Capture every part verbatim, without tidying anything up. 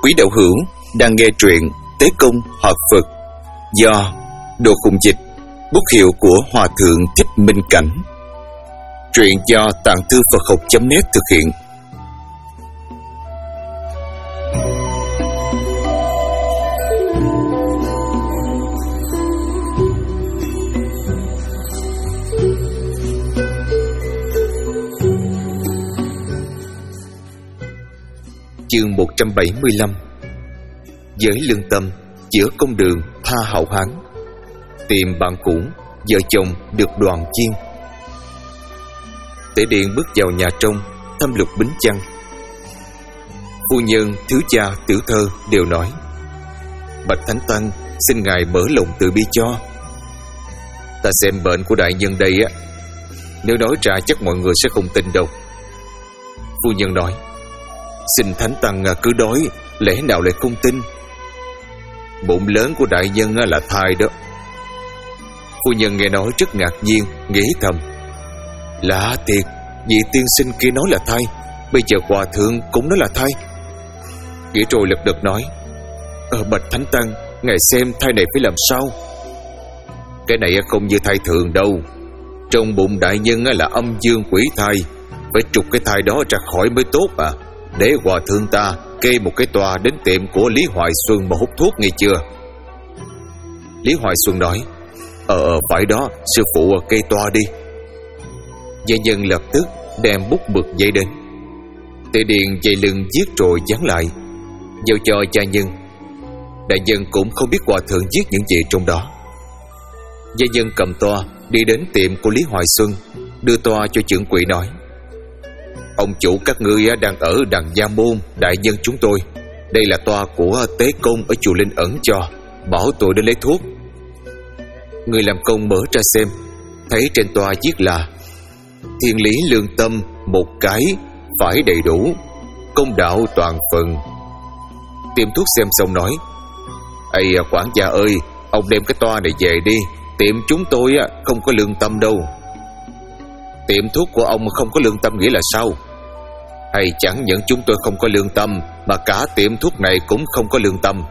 Quý đạo hữu đang nghe truyện Tế Công Hợp Phật do Đồ Khùng Dịch, bút hiệu của Hòa Thượng Thích Minh Cảnh. Truyện do Tạng Thư Phật Học chấm net thực hiện. Chương một trăm bảy mươi lăm. Với lương tâm giữa công đường tha hậu hán, tìm bạn cũ vợ chồng được đoàn chiên. Tể điện bước vào nhà trong thăm Lục Bính Chăng. Phu nhân, thiếu cha, tiểu thơ đều nói: bạch thánh tăng, xin ngài mở lòng từ bi cho. Ta xem bệnh của đại nhân đây á, nếu nói ra chắc mọi người sẽ không tin đâu. Phu nhân nói: xin thánh tăng cứ nói, lẽ nào lại không tin? Bụng lớn của đại nhân là thai đó. Phu nhân nghe nói rất ngạc nhiên, nghĩ thầm: lạ thiệt, vị tiên sinh kia nói là thai, bây giờ hòa thượng cũng nói là thai. Nghĩ rồi lật đật nói: Ờ bạch thánh tăng, ngài xem thai này phải làm sao? Cái này không như thai thường đâu. Trong bụng đại nhân là âm dương quỷ thai, phải trục cái thai đó ra khỏi mới tốt à. Để hòa thượng ta kê một cái tòa đến tiệm của Lý Hoài Xuân mà hút thuốc nghe chưa? Lý Hoài Xuân nói: Ờ phải đó, sư phụ kê tòa đi. Gia nhân lập tức đem bút mực giấy đến. Tề điện dây lưng viết rồi dán lại, giao cho gia nhân. Đại nhân cũng không biết hòa thượng viết những gì trong đó. Gia nhân cầm toa đi đến tiệm của Lý Hoài Xuân, đưa toa cho trưởng quỹ nói: ông chủ các ngươi đang ở đằng Gia Môn, đại nhân chúng tôi. Đây là toa của Tế Công ở chùa Linh Ẩn cho, bảo tôi đến lấy thuốc. Người làm công mở ra xem, thấy trên toa viết là: thiên lý lương tâm một cái, phải đầy đủ, công đạo toàn phần. Tiệm thuốc xem xong nói: ây quản gia ơi, ông đem cái toa này về đi, tiệm chúng tôi không có lương tâm đâu. Tiệm thuốc của ông không có lương tâm nghĩa là sao? Hay chẳng những chúng tôi không có lương tâm, mà cả tiệm thuốc này cũng không có lương tâm.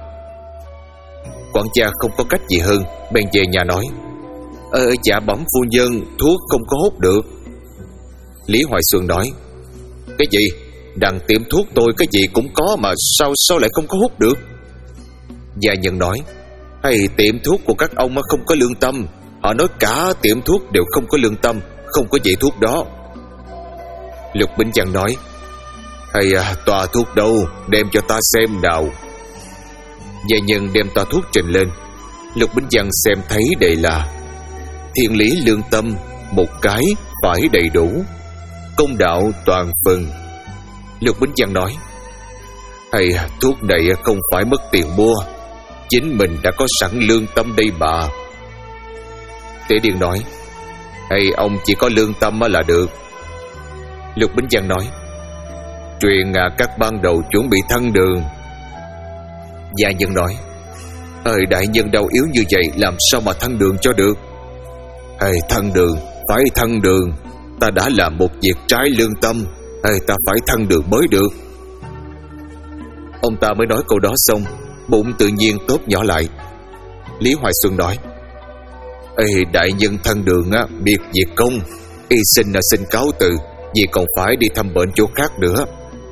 Quản gia không có cách gì hơn, bèn về nhà nói: Ờ dạ bẩm phu nhân, thuốc không có hút được. Lý Hoài Xuân nói: cái gì? Đằng tiệm thuốc tôi cái gì cũng có mà sao sao lại không có hút được? Gia nhân nói: hay tiệm thuốc của các ông không có lương tâm. Họ nói cả tiệm thuốc đều không có lương tâm, không có vậy thuốc đó. Lục Bính Chăng nói: hay à, tòa thuốc đâu, đem cho ta xem nào. Gia nhân đem tòa thuốc trình lên. Lục Bính Chăng xem thấy đây là: thiên lý lương tâm một cái, phải đầy đủ, công đạo toàn phần. Lục Bính Chăng nói: hay à, thuốc này không phải mất tiền mua, chính mình đã có sẵn lương tâm đây mà. Tế Điền nói: hay ông chỉ có lương tâm là được. Lục Bính Chăng nói: truyền à, các ban đầu chuẩn bị thăng đường. Gia nhân nói: ơi đại nhân đau yếu như vậy, làm sao mà thăng đường cho được? Hay thăng đường, phải thăng đường. Ta đã làm một việc trái lương tâm, hay ta phải thăng đường mới được. Ông ta mới nói câu đó xong, bụng tự nhiên tốt nhỏ lại. Lý Hoài Xuân nói: ê đại nhân thăng đường á, biệt việc công, y xin là xin cáo từ, vì còn phải đi thăm bệnh chỗ khác nữa.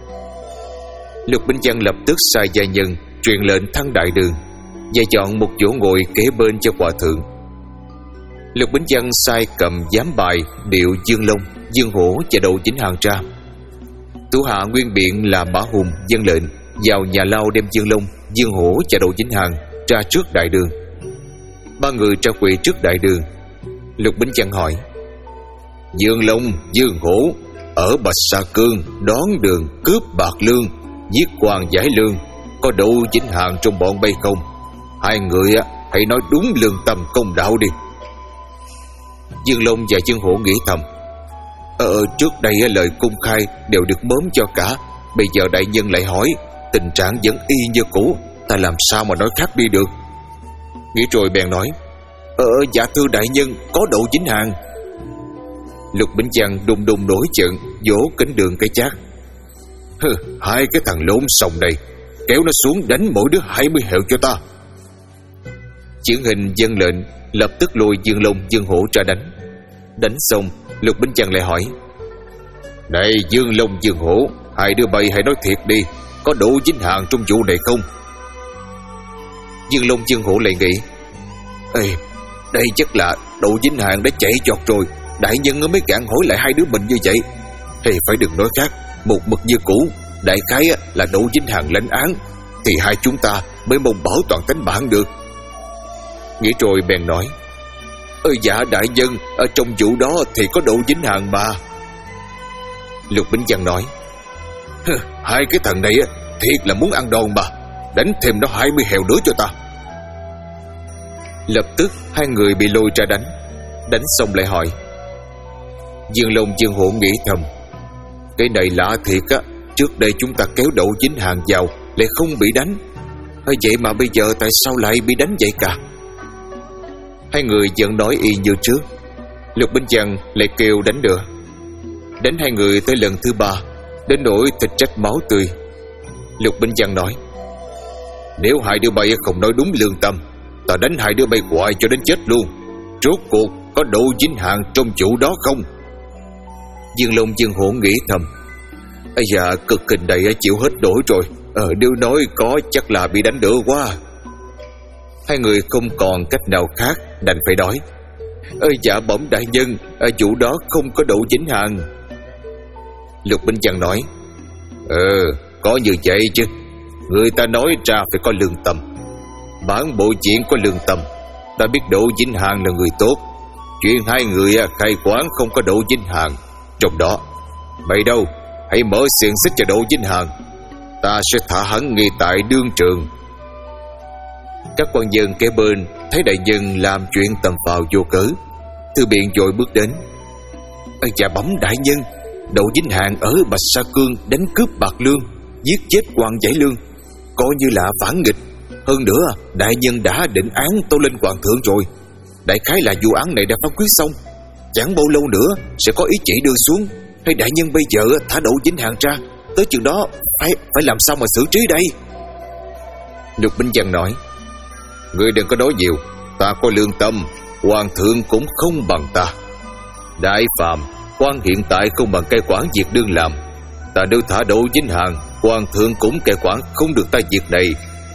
Lục Bính Chăng lập tức sai gia nhân truyền lệnh thăng đại đường, và chọn một chỗ ngồi kế bên cho hòa thượng. Lục Bính Chăng sai cầm giám bài điệu Dương Long, Dương Hổ và Đậu Vĩnh Hằng ra. Thủ hạ nguyên biện là Mã Hùng dân lệnh vào nhà lao đem Dương Long, Dương Hổ và Đậu Vĩnh Hằng ra trước đại đường. Ba người ra quỳ trước đại đường. Lục Bính Chăng hỏi: Dương Long, Dương Hổ, ở Bạch Sa Cương đón đường cướp bạc lương, giết quan giải lương, có Đậu Vĩnh Hằng trong bọn bay không? Hai người hãy nói đúng lương tâm công đạo đi. Dương Long và Dương Hổ nghĩ thầm: Ờ trước đây lời công khai đều được mớm cho cả, bây giờ đại nhân lại hỏi, tình trạng vẫn y như cũ, ta làm sao mà nói khác đi được? Nghĩ rồi bèn nói: Ờ dạ thưa đại nhân, có Đậu Vĩnh Hằng. Lục Bính Chăng đùng đùng nổi giận, vỗ kính đường cái chát: Hừ, hai cái thằng lốn sòng này, kéo nó xuống đánh mỗi đứa hai mươi heo cho ta. Chưởng Hình vâng lệnh, lập tức lôi Dương Long Dương Hổ ra đánh. Đánh xong, Lục Bính Chân lại hỏi: Này Dương Long Dương Hổ, hai đứa bay hãy nói thiệt đi, có đủ dính hàng trong vụ này không? Dương Long Dương Hổ lại nghĩ: Ê, đây chắc là Đỗ Dính Hàng đã chạy chọt rồi, đại nhân mới gạn hỏi lại hai đứa mình như vậy. Thì phải đừng nói khác, một mực như cũ, đại khái là Đỗ Dính Hàng lãnh án, thì hai chúng ta mới mong bảo toàn tính mạng được. Nghĩ rồi bèn nói: Ơ dạ đại nhân, ở trong vụ đó thì có Đỗ Dính Hàng mà. Lục Bính Chân nói: Hai cái thằng này thiệt là muốn ăn đòn mà, đánh thêm nó hai mươi heo nữa cho ta. Lập tức hai người bị lôi ra đánh. Đánh xong lại hỏi. Dương Long Dương Hổ nghĩ thầm: Cái này lạ thiệt á, trước đây chúng ta kéo Đỗ Dính Hàng vào lại không bị đánh, vậy mà bây giờ tại sao lại bị đánh vậy cả? Hai người vẫn nói y như trước. Lục Bính Chân lại kêu đánh nữa. Đánh hai người tới lần thứ ba, đến nỗi thịt rách máu tươi. Lục Bính Chân nói: Nếu hai đứa bay không nói đúng lương tâm, ta đánh hai đứa bay hoài cho đến chết luôn. Rốt cuộc có Đỗ Dính Hàng trong vụ đó không? Dương Long Dương Hổ nghĩ thầm: Ây da, cực kình này chịu hết nổi rồi. Ờ, nếu nói có chắc là bị đánh đỡ quá. Hai người không còn cách nào khác, đành phải nói: Ơi dạ bẩm đại nhân, ở vụ đó không có Đỗ Dính Hàng. Lục Bính Chân nói: Ờ, có như vậy chứ. Người ta nói ra phải có lương tâm. Bản bộ chuyện có lương tâm. Ta biết Đỗ Dính Hàng là người tốt. Chuyện hai người khai quán không có Đỗ Dính Hàng trong đó. Mày đâu, hãy mở xiềng xích cho Đỗ Dính Hàng, ta sẽ thả hắn ngay tại đương trường. Các quan dân kế bên thấy đại nhân làm chuyện tầm phào vô cớ, Thư Biện vội bước đến: Ây dạ bẩm đại nhân, Đỗ Dính Hàng ở Bạch Sa Cương đánh cướp bạc lương, giết chết quan Giải Lương, coi như là phản nghịch. Hơn nữa đại nhân đã định án tâu lên hoàng thượng rồi. Đại khái là vụ án này đã phán quyết xong, chẳng bao lâu nữa sẽ có ý chỉ đưa xuống. Hay đại nhân bây giờ thả Đỗ Dính Hàng ra, tới chừng đó phải phải làm sao mà xử trí đây? Lục Bính Chân nói: Ngươi đừng có nói nhiều, ta có lương tâm, hoàng thượng cũng không bằng ta. Đại phàm, quan hiện tại không bằng cai quản việc đương làm. Ta nếu thả Đỗ Dính Hàng, hoàng thượng cũng cai quản không được ta việc này.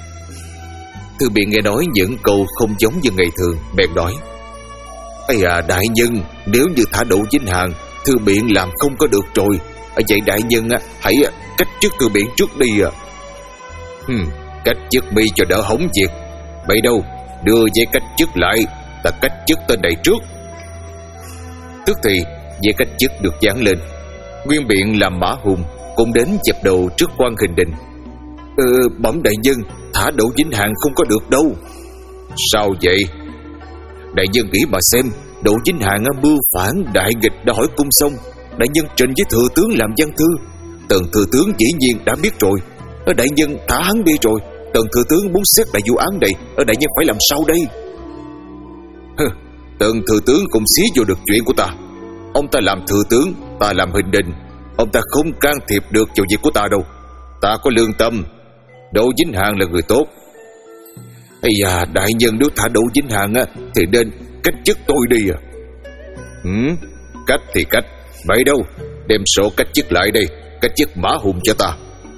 Thư Biện nghe nói những câu không giống như ngày thường, bèn nói: Ây à đại nhân, nếu như thả Đỗ Dính Hàng, Thư Biện làm không có được rồi. Vậy đại nhân hãy cách chức Thư Biện trước đi à. Hừm, cách chức mi cho đỡ hỏng việc. Vậy đâu, đưa giấy cách chức lại, ta cách chức tên này trước. Tức thì giấy cách chức được dán lên. Nguyên Biện làm Mã Hùng cũng đến dập đầu trước quan Hình Đình. Ờ, bẩm đại nhân, thả Đỗ Dính Hàng không có được đâu. Sao vậy? Đại nhân nghĩ mà xem, Đỗ Dính Hàng mưu phản đại nghịch đã hỏi cung xong, đại nhân trình với thừa tướng làm văn thư. Tần thừa tướng dĩ nhiên đã biết rồi. Đại nhân thả hắn đi rồi, Tần thừa tướng muốn xét lại vụ án này, đại nhân phải làm sao đây? Hừ, Tần thừa tướng cũng xí vô được chuyện của ta. Ông ta làm thừa tướng, ta làm Hình Đình, ông ta không can thiệp được vào việc của ta đâu. Ta có lương tâm, Đỗ Dính Hàng là người tốt. Ây da, đại nhân nếu thả Đỗ Dính Hàng á, thì nên cách chức tôi đi à. Ừ, cách thì cách, vậy đâu, đem sổ cách chức lại đây, cách chức Mã Hùng cho ta.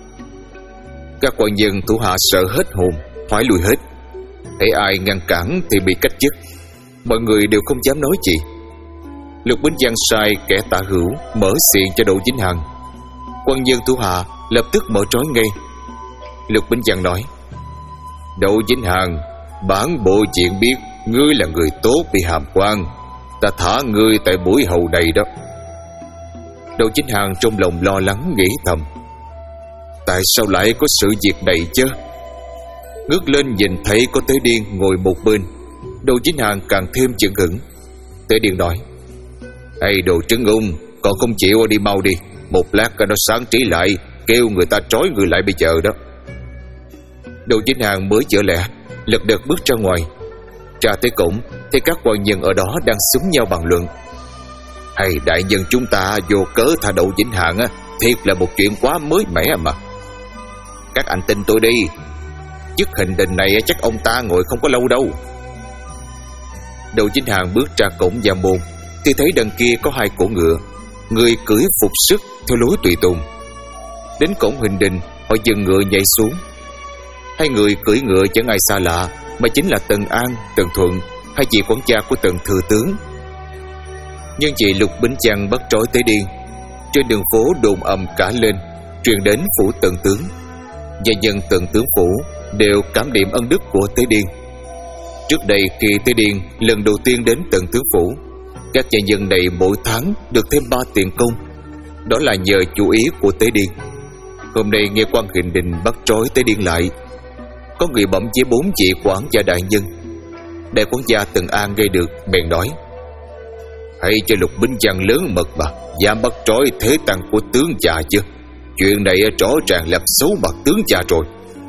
Các quan nhân thủ hạ sợ hết hồn, thoái lui hết. Thấy ai ngăn cản thì bị cách chức. Mọi người đều không dám nói gì. Lục Bính Chân sai kẻ Tả Hữu mở xiềng cho Đỗ Dính Hàng. Quan nhân thủ hạ lập tức mở trói ngay. Lục Bính Chân nói: Đỗ Dính Hàng, bản bộ chuyện biết ngươi là người tốt bị hàm quan, ta thả ngươi tại buổi hầu này đó. Đỗ Dính Hàng trong lòng lo lắng nghĩ thầm: tại sao lại có sự việc này chứ? Ngước lên nhìn thấy có Tế Điên ngồi một bên. Đỗ Dính Hàng càng thêm chững hững. Tế Điên nói: Ây đồ trứng ung, còn không chịu đi mau đi, một lát nó sáng trí lại, kêu người ta trói người lại bây giờ đó. Đỗ Dính Hàng mới chở lẹ, lật đật bước ra ngoài. Ra tới cổng thì các quan nhân ở đó đang xúm nhau bàn luận: hay đại nhân chúng ta vô cớ thả Đỗ Dính Hàng á, thiệt là một chuyện quá mới mẻ mà. Các anh tin tôi đi, chức hình đình này chắc ông ta ngồi không có lâu đâu. Đậu Chính Hàng bước ra cổng gia môn thì thấy đằng kia có hai cỗ ngựa, người cưỡi phục sức theo lối tùy tùng. Đến cổng hình đình, họ dừng ngựa nhảy xuống. Hai người cưỡi ngựa chẳng ai xa lạ, mà chính là Tần An, Tần Thuận, hai chị quản gia của Tần thừa tướng. Nhưng chị Lục Bính Chăng bắt trói Tế Điên. Trên đường phố đồn ầm cả lên, truyền đến phủ Tần tướng. Gia nhân Tần tướng phủ đều cảm niệm ân đức của Tế Điên. Trước đây khi Tế Điên lần đầu tiên đến Tần tướng phủ, các gia nhân này mỗi tháng được thêm ba tiền công. Đó là nhờ chủ ý của Tế Điên. Hôm nay nghe quan hình đình bắt trói Tế Điên lại, có người bẩm với bốn vị quản gia đại nhân. Đại quản gia Tần An nghe được bèn nói: hãy cho Lục Bính Chăng lớn mật mà dám bắt trói thế tăng của tướng già chứ. Chuyện này rõ ràng làm xấu mặt tướng già rồi.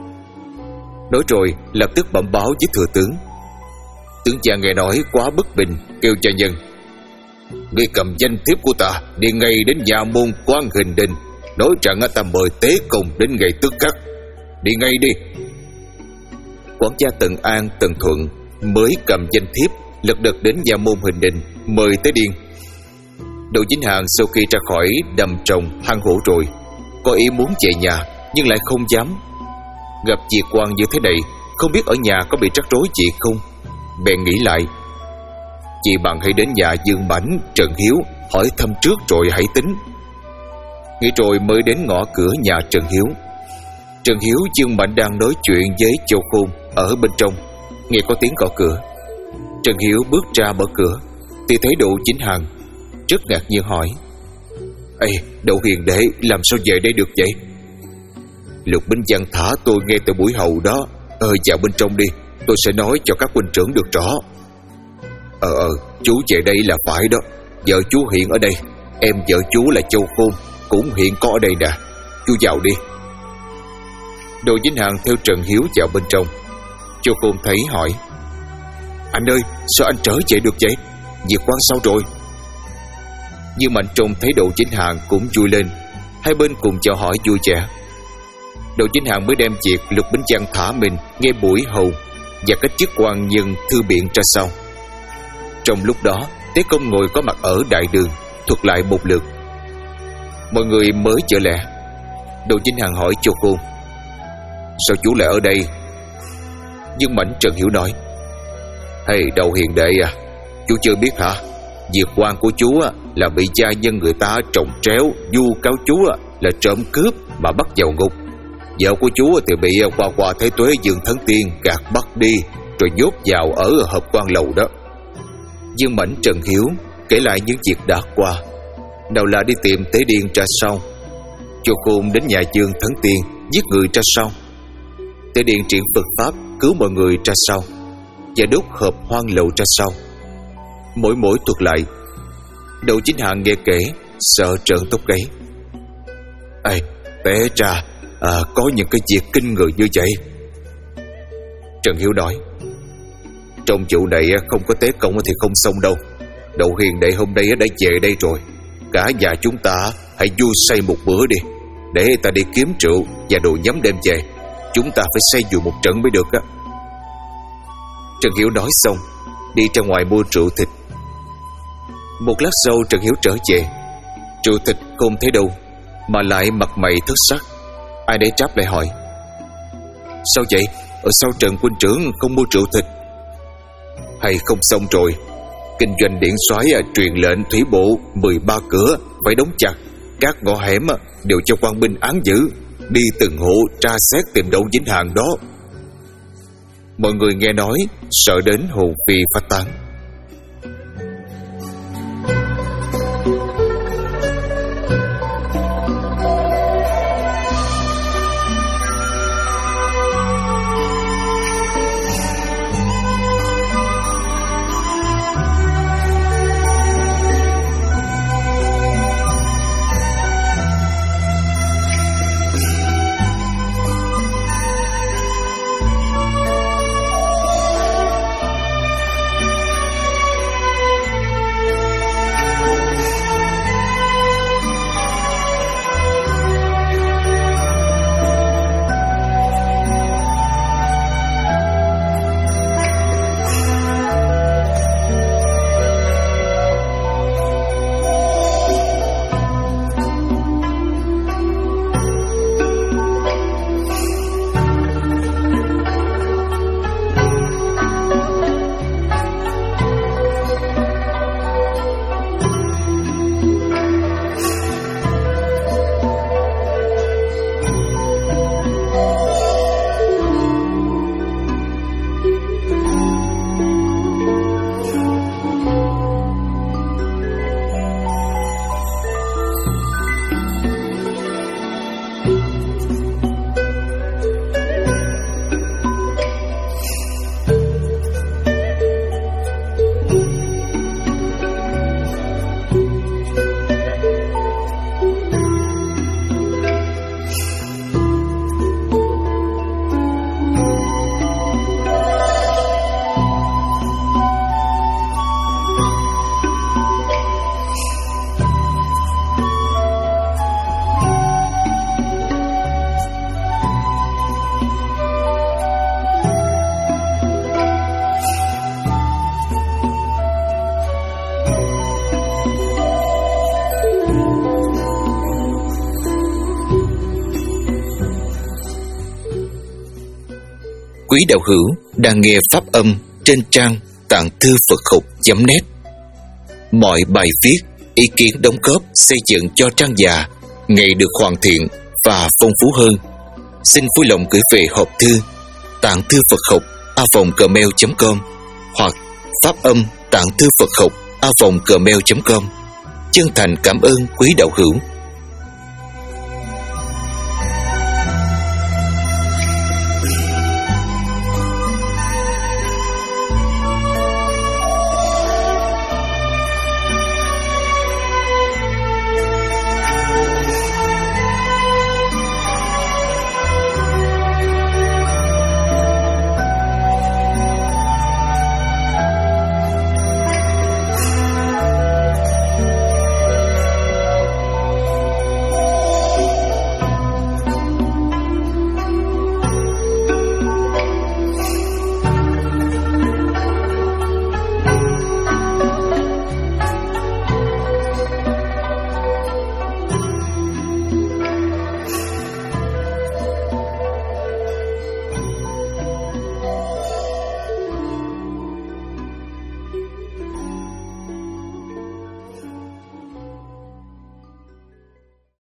Nói rồi lập tức bẩm báo với thừa tướng. Tướng già nghe nói quá bất bình, kêu gia nhân: ngươi cầm danh thiếp của ta đi ngay đến nhà môn quan hình đình, nói rằng ta mời tế công đến ngày tức khắc. Đi ngay đi. Quản gia Tần An, Tần Thuận mới cầm danh thiếp lật đật đến nhà môn hình đình mời Tế Điên. Đậu Chính Hàng sau khi ra khỏi đầm trồng hang hổ rồi, có ý muốn về nhà nhưng lại không dám. Gặp chị quan như thế này, không biết ở nhà có bị rắc rối gì không. Bèn nghĩ lại, chị bằng hãy đến nhà Dương Mãnh, Trần Hiếu hỏi thăm trước rồi hãy tính. Nghĩ rồi mới đến ngõ cửa nhà Trần Hiếu. Trần Hiếu, Dương Mãnh đang nói chuyện với Châu Khôn ở bên trong, nghe có tiếng gõ cửa. Trần Hiếu bước ra mở cửa thì thấy Đậu Chính Hàng, rất ngạc nhiên hỏi: ê, Đậu hiền đệ làm sao về đây được vậy? Lục Bính Chăng thả tôi nghe từ buổi hầu đó. Ờ vào bên trong đi, tôi sẽ nói cho các huynh trưởng được rõ. Ờ ờ chú về đây là phải đó. Vợ chú hiện ở đây, em vợ chú là Châu Khôn cũng hiện có ở đây nè. Chú vào đi. Đậu Chính Hàng theo Trần Hiếu vào bên trong. Châu Khôn thấy hỏi: anh ơi, sao anh trở về được vậy? Việc quan sao rồi? Nhưng Mạnh Trung thấy Đậu Chính Hàng cũng vui lên, hai bên cùng chào hỏi vui vẻ. Đậu Chính Hàng mới đem việc Lục Bính Chăng thả mình nghe buổi hầu và cách chức quan nhân thư biện ra sau. Trong lúc đó, Tế Công ngồi có mặt ở đại đường thuật lại một lượt. Mọi người mới trở lẽ. Đậu Chính Hàng hỏi Châu Khôn: sao chú lại ở đây? Dương Mãnh Trần Hiếu nói: hey, Đậu hiền đệ à, chú chưa biết hả? Việc quan của chú là bị gia nhân người ta trồng tréo, vu cáo chú là trộm cướp mà bắt vào ngục. Vợ của chú thì bị qua qua Thế Tuế Dương Thấn Tiên gạt bắt đi, rồi nhốt vào ở hợp quan lầu đó. Dương Mãnh Trần Hiếu kể lại những việc đã qua. Đầu là đi tìm Tế Điên ra sau, Châu Khôn đến nhà Dương Thấn Tiên giết người ra sau, Tế Điên triển Phật pháp cứu mọi người ra sau, và đốt hợp hoang lầu ra sau. Mỗi mỗi thuật lại, Đậu Chính Hàng nghe kể sợ trợn tóc gáy. Ê, té ra à, có những cái việc kinh người như vậy. Trần Hiếu nói: trong vụ này không có Tế Công thì không xong đâu. Đậu hiền đệ hôm nay đã về đây rồi, cả nhà chúng ta hãy vui say một bữa đi, để ta đi kiếm rượu và đồ nhắm đem về. Chúng ta phải say dù một trận mới được á. Trần Hiếu nói xong đi ra ngoài mua rượu thịt. Một lát sau Trần Hiếu trở về, rượu thịt không thấy đâu, mà lại mặt mày thất sắc. Ai nấy tráp lại hỏi: sao vậy? Ở sau Trần huynh trưởng không mua rượu thịt? Hay không xong rồi, kinh doanh điển soái truyền lệnh thủy bộ mười ba cửa phải đóng chặt, các ngõ hẻm đều cho quan binh án giữ, đi từng hộ tra xét tìm Đậu Chính Hàng đó. Mọi người nghe nói sợ đến hồn phi phách tán. quý đạo hữu đang nghe pháp âm trên trang tạng thư Phật học chấm net. Mọi bài viết, ý kiến đóng góp xây dựng cho trang già ngày được hoàn thiện và phong phú hơn. Xin vui lòng gửi về hộp thư tạng thư Phật học a vòng gmail chấm com hoặc pháp âm tạng thư Phật học a vòng gmail chấm com. Chân thành cảm ơn quý đạo hữu.